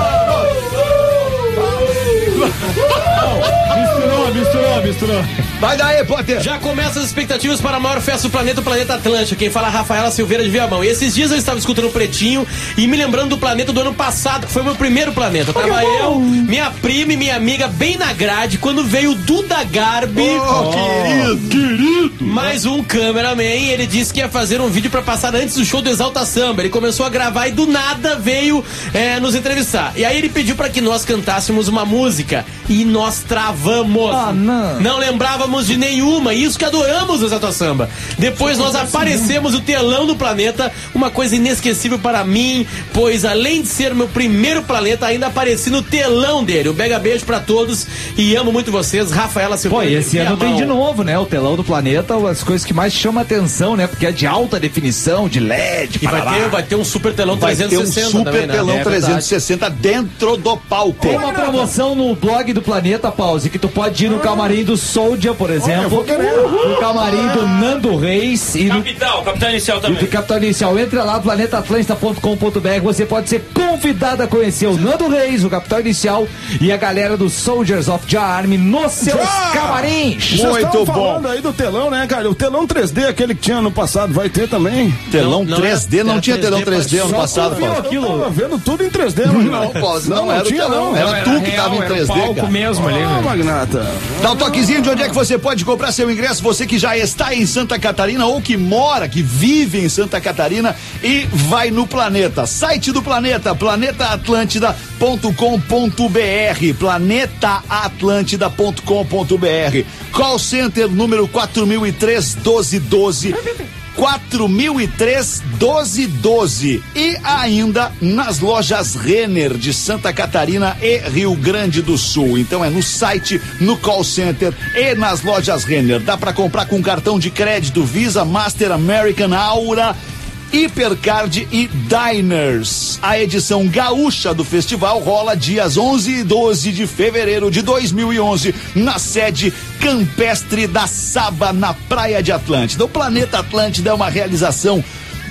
Misturou, misturou, misturou. Vai daí, Potter. Já começam as expectativas para a maior festa do planeta, o Planeta Atlântica. Quem fala é a Rafaela Silveira de Viamão. E esses dias eu estava escutando o Pretinho e me lembrando do planeta do ano passado, que foi o meu primeiro planeta. Tava eu, minha prima e minha amiga bem na grade, quando veio o Duda Garbi. Oh, querido, querido. Mais um cameraman, ele disse que ia fazer um vídeo para passar antes do show do Exalta Samba. Ele começou a gravar e do nada veio é, nos entrevistar. E aí ele pediu para que nós cantássemos uma música e nós travamos. Ah, não. Não lembrávamos de nenhuma, isso que adoramos o Exalta Samba. Depois nós aparecemos no telão do planeta, uma coisa inesquecível para mim, pois além de ser meu primeiro planeta, ainda apareci no telão dele. Um mega beijo pra todos e amo muito vocês, Rafaela Silveira. Pô, e esse ano tem de novo, né? O telão do planeta, as coisas que mais chamam a atenção, né? Porque é de alta definição, de L E D. E vai ter, vai ter um super telão vai trezentos e sessenta. Vai ter um super também, né? telão é trezentos e sessenta dentro do palco. Tem uma promoção no blog do Planeta, Pause, que tu pode ir no camarim do Soldier, por exemplo. No camarim do Nando Reis e Capital, no... Capital Inicial também. E do Capital Inicial. Entra lá, planeta atlântida ponto com ponto b r. Você pode ser convidado a conhecer o Nando Reis, o Capital Inicial e a galera do Soldiers of the Army nos seus Já! camarins. Muito bom. Falando aí do telão, né, cara? O telão três D, aquele que tinha ano passado, vai ter também. Telão não, não três D? Não, não tinha telão três D ano passado, Paulo. Eu tava vendo tudo em três D, Não, Paulo, não, não, não era tinha, não. Era, era tu que real, tava em três D, palco cara. mesmo ali, ah, Magnata. Dá um toquezinho de onde é que você pode comprar seu ingresso, você que já está em Santa Catarina ou que mora, que vive em Santa Catarina e vai no Planeta. Site do Planeta, planeta atlântida ponto com ponto b r, planeta atlântida ponto com ponto b r. Call Center número quatro mil e três, doze doze. quatro mil e três, doze doze. E ainda nas lojas Renner de Santa Catarina e Rio Grande do Sul. Então é no site, no call center e nas lojas Renner. Dá para comprar com cartão de crédito Visa, Master, American, Aura, Hipercard e Diners. A edição gaúcha do festival rola dias onze e doze de fevereiro de dois mil e onze na sede campestre da Saba, na Praia de Atlântida. O Planeta Atlântida é uma realização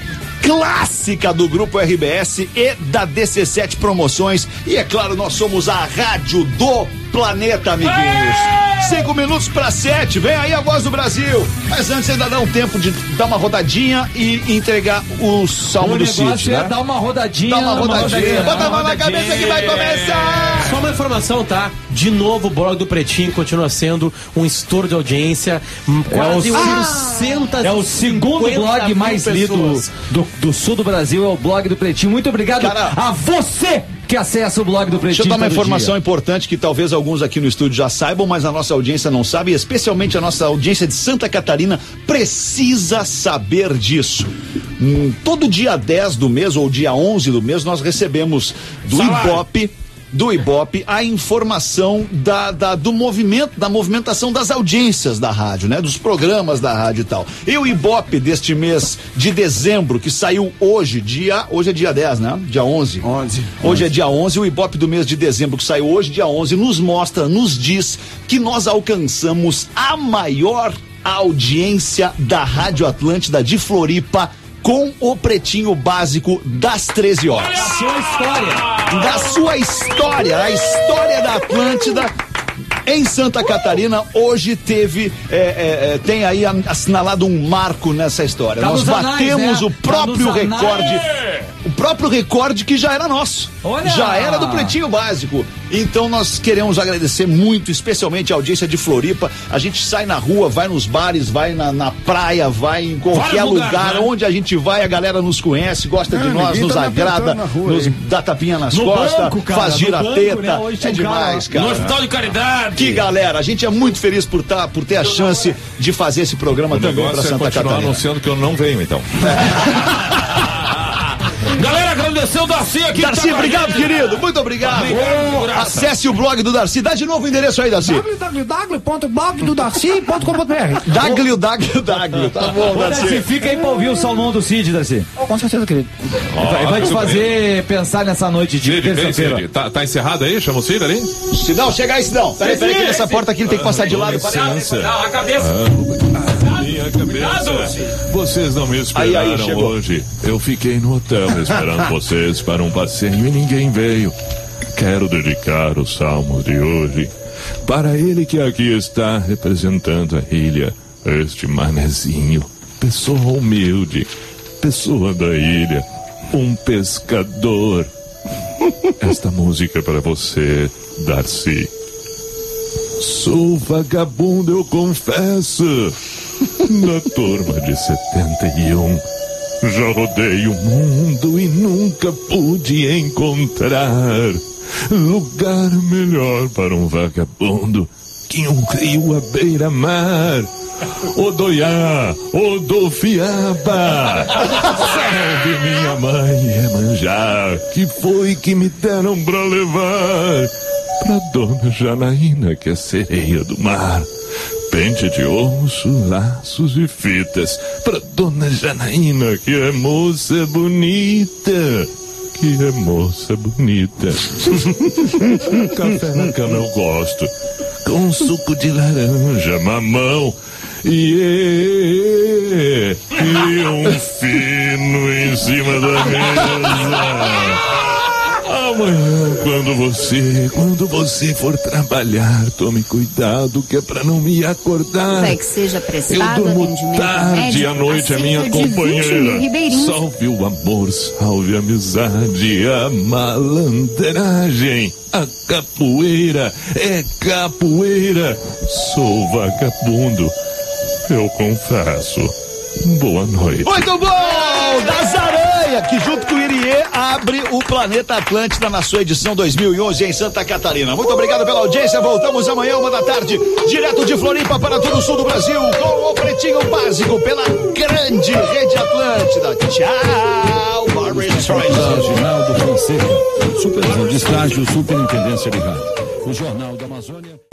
clássica do Grupo R B S e da D C sete Promoções. E é claro, nós somos a rádio do planeta, amiguinhos. Cinco minutos para sete, vem aí a Voz do Brasil. Mas antes ainda dá um tempo de dar uma rodadinha e entregar o salmo o do Cid, é né? Dar uma rodadinha. Dá uma rodadinha. rodadinha. Bota a mão na cabeça que vai começar. Só uma informação, tá? De novo, o blog do Pretinho continua sendo um estouro de audiência. Quase é o, ah, é o segundo blog mais lido do, do sul do Brasil, é o blog do Pretinho. Muito obrigado Cara, a você que acessa o blog do Pretinho. Deixa eu dar uma informação dia. importante que talvez alguns aqui no estúdio já saibam, mas a nossa audiência não sabe, e especialmente a nossa audiência de Santa Catarina precisa saber disso. Hum, todo dia dez do mês ou dia onze do mês nós recebemos do Salário. Ibope do Ibope a informação da, da, do movimento, da movimentação das audiências da rádio, né? Dos programas da rádio e tal. E o Ibope deste mês de dezembro, que saiu hoje, dia, hoje é dia dez, né? Dia onze. onze. Hoje é dia onze, o Ibope do mês de dezembro, que saiu hoje, dia onze, nos mostra, nos diz que nós alcançamos a maior audiência da Rádio Atlântida de Floripa com o Pretinho Básico das treze horas. Sua história. Da sua história, a história da Atlântida em Santa Catarina hoje teve, é, é, tem aí assinalado um marco nessa história. Tá Nós batemos anais, né? o próprio tá recorde, o próprio recorde que já era nosso. Olha! Já era do Pretinho Básico. Então nós queremos agradecer muito, especialmente a audiência de Floripa. A gente sai na rua, vai nos bares, vai na, na praia, vai em qualquer lugar, lugar né? onde a gente vai, a galera nos conhece, gosta não, de nós, nos tá agrada, rua, nos dá tapinha nas no costas, banco, cara, faz girateta. Né? É um demais, cara. No hospital de caridade. Que galera, a gente é muito feliz por, tá, por ter a chance de fazer esse programa o também para Santa é Catarina. Anunciando que eu não venho, então. Galera, agradeceu o Darcy aqui. Darcy, tá obrigado, querido. Muito obrigado. obrigado Acesse o blog do Darcy. Dá de novo o endereço aí, Darcy. w w w ponto blog do darcy ponto com ponto b r w w w. Tá bom, Darcy. Darcy. Fica aí pra ouvir o salmão do Cid, Darcy. Oh, com certeza, querido. Oh, vai vai te fazer bem. pensar nessa noite de terça-feira. Tá, tá encerrado aí? Chama o Cid ali? Sidão, chega aí, Sidão. Peraí, peraí, que nessa porta aqui ele tem que passar de lado. Não, a cabeça. Ah, minha cabeça. Vocês não me esperaram aí, aí, hoje. Eu fiquei no hotel esperando vocês para um passeio e ninguém veio. Quero dedicar o salmo de hoje para ele que aqui está representando a ilha, este manezinho, pessoa humilde, pessoa da ilha, um pescador. Esta música é para você, Darcy. Sou vagabundo, eu confesso, da turma de setenta e um. Já rodei o mundo e nunca pude encontrar lugar melhor para um vagabundo que um rio à beira-mar. Odoiá, Odofiaba, salve minha mãe Iemanjá, que foi que me deram pra levar pra Dona Janaína, que é sereia do mar. Pente de osso, laços e fitas pra Dona Janaína, que é moça bonita, que é moça bonita. Café na cama eu gosto, com suco de laranja, mamão e, e um fino em cima da mesa. Amanhã, quando você, quando você for trabalhar, tome cuidado, que é pra não me acordar. É que seja prestado eu durmo tarde à noite, a minha companheira. Salve o amor, salve a amizade, a malandragem, a capoeira, é capoeira. Sou vagabundo, eu confesso. Boa noite. Muito bom! Das Aranha, que junto com o Irie abre o Planeta Atlântida na sua edição dois mil e onze em Santa Catarina. Muito obrigado pela audiência. Voltamos amanhã, uma da tarde, direto de Floripa para todo o sul do Brasil, com o Pretinho Básico pela grande Rede Atlântida. Tchau, Barbara Streisand. Ginaldo Fonseca, supervisão de estágio, Superintendência de Rádio. O Jornal da Amazônia.